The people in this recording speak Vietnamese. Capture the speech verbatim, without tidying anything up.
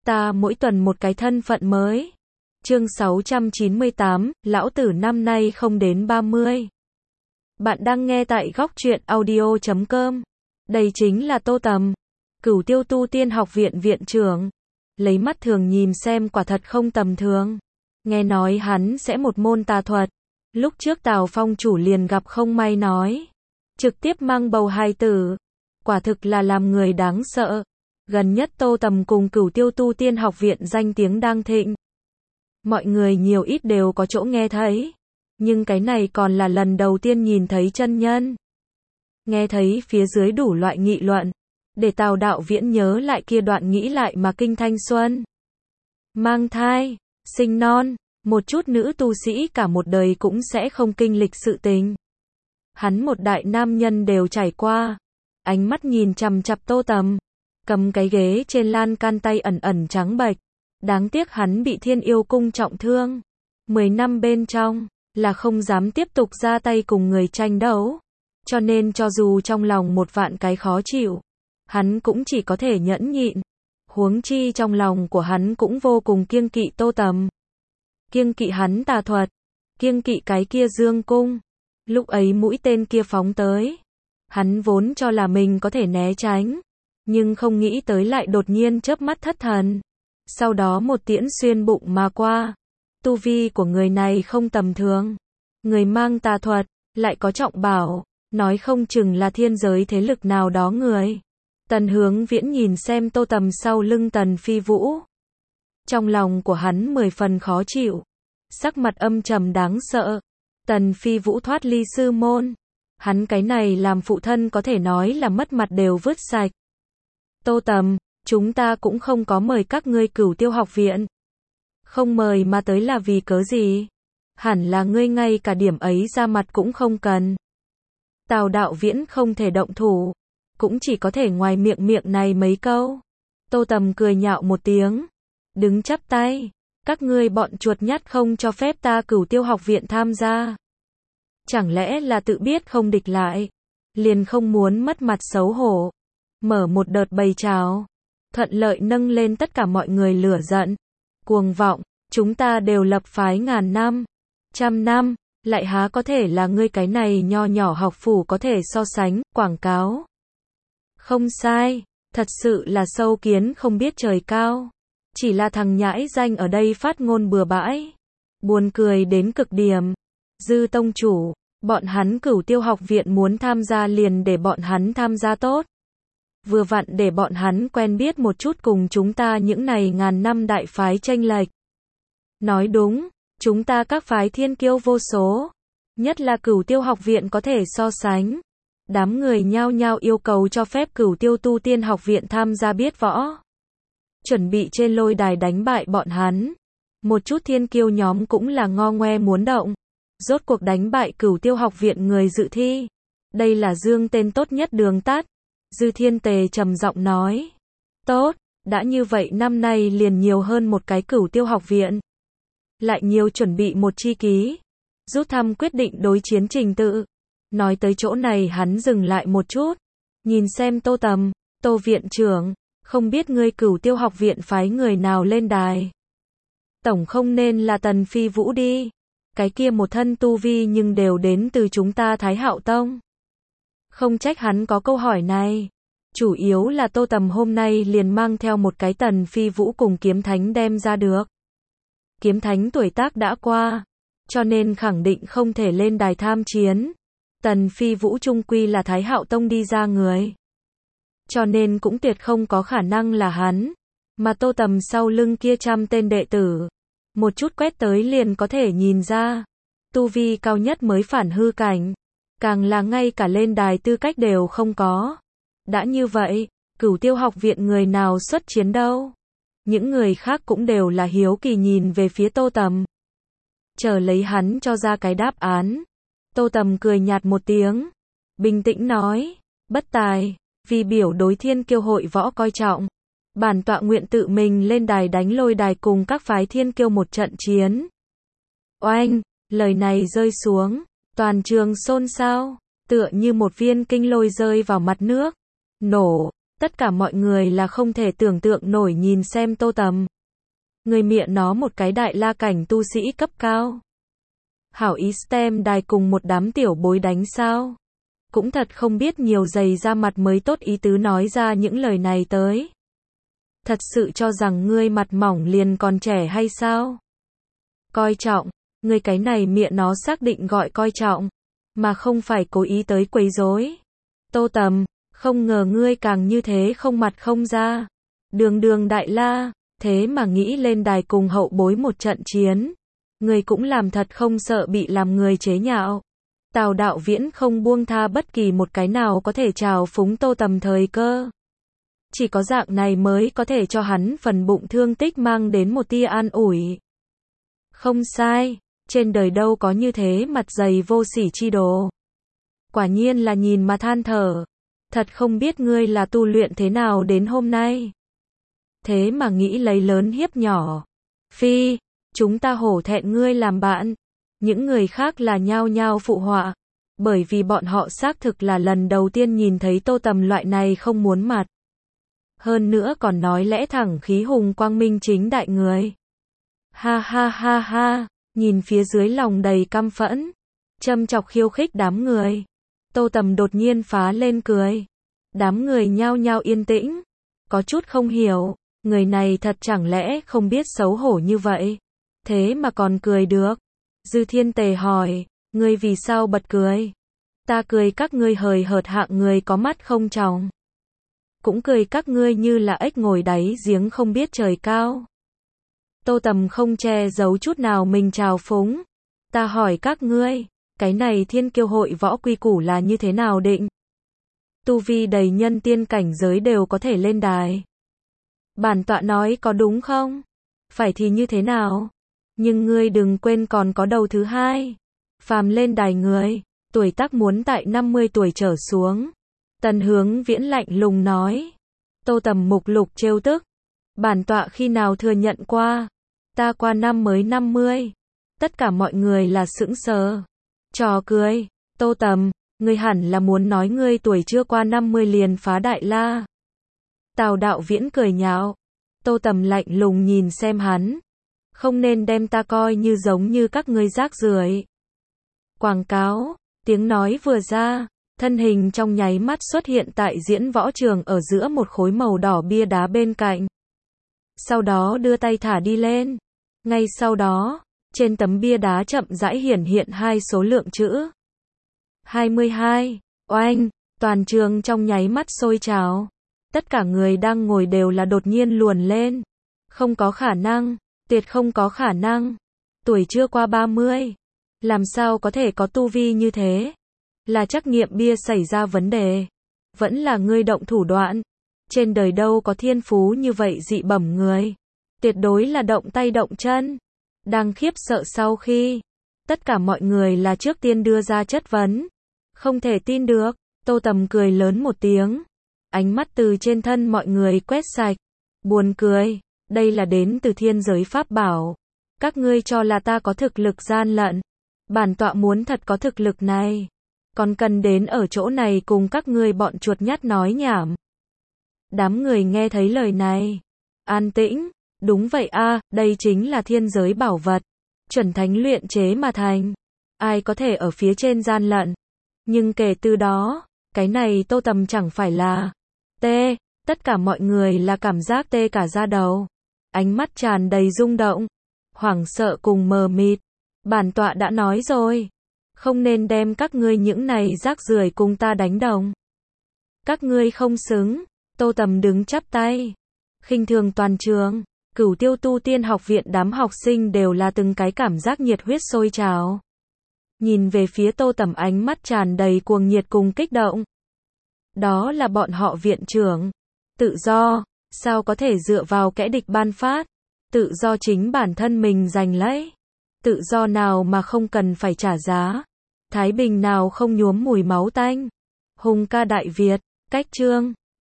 ta mỗi tuần một cái thân phận mới. Chương sáu trăm chín mươi tám, lão tử năm nay không đến ba mươi. Bạn đang nghe tại góc truyện audio chấm com. Đây chính là Tô Tầm, Cửu Tiêu Tu Tiên Học viện viện trưởng. Lấy mắt thường nhìn xem quả thật không tầm thường. Nghe nói hắn sẽ một môn tà thuật. Lúc trước Tào Phong chủ liền gặp không may nói. Trực tiếp mang bầu hài tử. Quả thực là làm người đáng sợ. Gần nhất Tô Tầm cùng Cửu Tiêu Tu Tiên Học viện danh tiếng đang thịnh. Mọi người nhiều ít đều có chỗ nghe thấy. Nhưng cái này còn là lần đầu tiên nhìn thấy chân nhân. Nghe thấy phía dưới đủ loại nghị luận. Để Tào Đạo Viễn nhớ lại kia đoạn nghĩ lại mà kinh thanh xuân. Mang thai, sinh non, một chút nữ tu sĩ cả một đời cũng sẽ không kinh lịch sự tình. Hắn một đại nam nhân đều trải qua. Ánh mắt nhìn chằm chằm Tô Tầm. Cầm cái ghế trên lan can tay ẩn ẩn trắng bệch. Đáng tiếc hắn bị Thiên Yêu Cung trọng thương. Mười năm bên trong, là không dám tiếp tục ra tay cùng người tranh đấu. Cho nên cho dù trong lòng một vạn cái khó chịu, hắn cũng chỉ có thể nhẫn nhịn. Huống chi trong lòng của hắn cũng vô cùng kiêng kỵ Tô Tầm. Kiêng kỵ hắn tà thuật. Kiêng kỵ cái kia dương cung. Lúc ấy mũi tên kia phóng tới. Hắn vốn cho là mình có thể né tránh. Nhưng không nghĩ tới lại đột nhiên chớp mắt thất thần. Sau đó một tiễn xuyên bụng mà qua. Tu vi của người này không tầm thường. Người mang tà thuật, lại có trọng bảo. Nói không chừng là thiên giới thế lực nào đó người. Tần Hướng Viễn nhìn xem Tô Tầm sau lưng Tần Phi Vũ. Trong lòng của hắn mười phần khó chịu. Sắc mặt âm trầm đáng sợ. Tần Phi Vũ thoát ly sư môn. Hắn cái này làm phụ thân có thể nói là mất mặt đều vứt sạch. Tô Tầm, chúng ta cũng không có mời các ngươi Cửu Tiêu Học viện. Không mời mà tới là vì cớ gì? Hẳn là ngươi ngay cả điểm ấy ra mặt cũng không cần. Tào Đạo Viễn không thể động thủ. Cũng chỉ có thể ngoài miệng miệng này mấy câu. Tô Tầm cười nhạo một tiếng. Đứng chắp tay. Các ngươi bọn chuột nhắt không cho phép ta Cửu Tiêu Học viện tham gia. Chẳng lẽ là tự biết không địch lại. Liền không muốn mất mặt xấu hổ. Mở một đợt bầy trào. Thuận lợi nâng lên tất cả mọi người lửa giận. Cuồng vọng. Chúng ta đều lập phái ngàn năm. Trăm năm. Lại há có thể là ngươi cái này nho nhỏ học phủ có thể so sánh, quảng cáo. Không sai, thật sự là sâu kiến không biết trời cao. Chỉ là thằng nhãi danh ở đây phát ngôn bừa bãi. Buồn cười đến cực điểm. Dư tông chủ, bọn hắn Cửu Tiêu Học viện muốn tham gia liền để bọn hắn tham gia tốt. Vừa vặn để bọn hắn quen biết một chút cùng chúng ta những này ngàn năm đại phái chênh lệch. Nói đúng. Chúng ta các phái thiên kiêu vô số, nhất là Cửu Tiêu Học viện có thể so sánh. Đám người nhao nhao yêu cầu cho phép Cửu Tiêu Tu Tiên Học viện tham gia biết võ. Chuẩn bị trên lôi đài đánh bại bọn hắn. Một chút thiên kiêu nhóm cũng là ngo ngoe muốn động. Rốt cuộc đánh bại Cửu Tiêu Học viện người dự thi. Đây là dương tên tốt nhất đường tắt. Dư Thiên Tề trầm giọng nói. Tốt, đã như vậy năm nay liền nhiều hơn một cái Cửu Tiêu Học viện. Lại nhiều chuẩn bị một chi ký. Rút thăm quyết định đối chiến trình tự. Nói tới chỗ này hắn dừng lại một chút. Nhìn xem Tô Tầm, Tô viện trưởng, không biết ngươi Cửu Tiêu Học viện phái người nào lên đài. Tổng không nên là Tần Phi Vũ đi. Cái kia một thân tu vi nhưng đều đến từ chúng ta Thái Hạo Tông. Không trách hắn có câu hỏi này. Chủ yếu là Tô Tầm hôm nay liền mang theo một cái Tần Phi Vũ cùng Kiếm Thánh đem ra được. Kiếm Thánh tuổi tác đã qua, cho nên khẳng định không thể lên đài tham chiến. Tần Phi Vũ chung quy là Thái Hạo Tông đi ra người. Cho nên cũng tuyệt không có khả năng là hắn. Mà Tô Tầm sau lưng kia trăm tên đệ tử. Một chút quét tới liền có thể nhìn ra. Tu vi cao nhất mới phản hư cảnh. Càng là ngay cả lên đài tư cách đều không có. Đã như vậy, Cửu Tiêu Học viện người nào xuất chiến đâu? Những người khác cũng đều là hiếu kỳ nhìn về phía Tô Tầm. Chờ lấy hắn cho ra cái đáp án. Tô Tầm cười nhạt một tiếng. Bình tĩnh nói. Bất tài. Vì biểu đối thiên kiêu hội võ coi trọng. Bản tọa nguyện tự mình lên đài đánh lôi đài cùng các phái thiên kiêu một trận chiến. Oanh. Lời này rơi xuống. Toàn trường xôn xao. Tựa như một viên kinh lôi rơi vào mặt nước. Nổ. Tất cả mọi người là không thể tưởng tượng nổi nhìn xem Tô Tầm. Người mẹ nó một cái đại la cảnh tu sĩ cấp cao. Hảo ý stem đài cùng một đám tiểu bối đánh sao. Cũng thật không biết nhiều giày ra mặt mới tốt ý tứ nói ra những lời này tới. Thật sự cho rằng ngươi mặt mỏng liền còn trẻ hay sao? Coi trọng, ngươi cái này mẹ nó xác định gọi coi trọng, mà không phải cố ý tới quấy rối. Tô Tầm, không ngờ ngươi càng như thế không mặt không ra. Đường đường đại la, thế mà nghĩ lên đài cùng hậu bối một trận chiến. Ngươi cũng làm thật không sợ bị làm người chế nhạo. Tào Đạo Viễn không buông tha bất kỳ một cái nào có thể trào phúng Tô Tầm thời cơ. Chỉ có dạng này mới có thể cho hắn phần bụng thương tích mang đến một tia an ủi. Không sai, trên đời đâu có như thế mặt dày vô sỉ chi đồ. Quả nhiên là nhìn mà than thở. Thật không biết ngươi là tu luyện thế nào đến hôm nay. Thế mà nghĩ lấy lớn hiếp nhỏ. Phi, chúng ta hổ thẹn ngươi làm bạn. Những người khác là nhao nhao phụ họa. Bởi vì bọn họ xác thực là lần đầu tiên nhìn thấy Tô Tầm loại này không muốn mặt. Hơn nữa còn nói lẽ thẳng khí hùng quang minh chính đại người. Ha ha ha ha, nhìn phía dưới lòng đầy căm phẫn. Châm chọc khiêu khích đám người. Tô Tầm đột nhiên phá lên cười. Đám người nhao nhao yên tĩnh. Có chút không hiểu, người này thật chẳng lẽ không biết xấu hổ như vậy. Thế mà còn cười được. Dư Thiên Tề hỏi, ngươi vì sao bật cười? Ta cười các ngươi hời hợt hạng người có mắt không tròng. Cũng cười các ngươi như là ếch ngồi đáy giếng không biết trời cao. Tô Tầm không che giấu chút nào mình trào phúng. Ta hỏi các ngươi, cái này Thiên Kiêu hội võ quy củ là như thế nào định? Tu vi đầy nhân tiên cảnh giới đều có thể lên đài. Bản tọa nói có đúng không? Phải thì như thế nào? Nhưng ngươi đừng quên còn có đầu thứ hai. Phàm lên đài người, tuổi tác muốn tại năm mươi tuổi trở xuống. Tần Hướng Viễn lạnh lùng nói. Tô Tầm mục lục trêu tức. Bản tọa khi nào thừa nhận qua? Ta qua năm mới năm mươi. Tất cả mọi người là sững sờ. Trò cười. Tô Tầm, ngươi hẳn là muốn nói ngươi tuổi chưa qua năm mươi liền phá đại la. Tào Đạo Viễn cười nhạo. Tô Tầm lạnh lùng nhìn xem hắn. Không nên đem ta coi như giống như các ngươi rác rưởi. Quảng cáo, tiếng nói vừa ra, thân hình trong nháy mắt xuất hiện tại diễn võ trường ở giữa một khối màu đỏ bia đá bên cạnh. Sau đó đưa tay thả đi lên. Ngay sau đó, trên tấm bia đá chậm rãi hiển hiện hai số lượng chữ. hai mươi hai, oanh, toàn trường trong nháy mắt sôi trào. Tất cả người đang ngồi đều là đột nhiên luồn lên. Không có khả năng, tuyệt không có khả năng. Tuổi chưa qua ba mươi. Làm sao có thể có tu vi như thế? Là trắc nghiệm bia xảy ra vấn đề. Vẫn là ngươi động thủ đoạn. Trên đời đâu có thiên phú như vậy dị bẩm người. Tuyệt đối là động tay động chân. Đang khiếp sợ sau khi. Tất cả mọi người là trước tiên đưa ra chất vấn. Không thể tin được. Tô Tầm cười lớn một tiếng. Ánh mắt từ trên thân mọi người quét sạch. Buồn cười. Đây là đến từ thiên giới pháp bảo. Các ngươi cho là ta có thực lực gian lận. Bản tọa muốn thật có thực lực này. Còn cần đến ở chỗ này cùng các ngươi bọn chuột nhắt nói nhảm. Đám người nghe thấy lời này. An tĩnh. Đúng vậy a, đây chính là thiên giới bảo vật. Chuẩn thánh luyện chế mà thành. Ai có thể ở phía trên gian lận. Nhưng kể từ đó, cái này Tô Tầm chẳng phải là tê. Tất cả mọi người là cảm giác tê cả da đầu. Ánh mắt tràn đầy rung động. Hoảng sợ cùng mờ mịt. Bản tọa đã nói rồi. Không nên đem các ngươi những này rác rưởi cùng ta đánh đồng. Các ngươi không xứng. Tô Tầm đứng chắp tay. Khinh thường toàn trường. Cửu Tiêu Tu Tiên Học Viện đám học sinh đều là từng cái cảm giác nhiệt huyết sôi trào. Nhìn về phía Tô Tầm ánh mắt tràn đầy cuồng nhiệt cùng kích động. Đó là bọn họ viện trưởng. Tự do, sao có thể dựa vào kẻ địch ban phát? Tự do chính bản thân mình giành lấy. Tự do nào mà không cần phải trả giá? Thái bình nào không nhuốm mùi máu tanh? Hùng ca Đại Việt, cách chương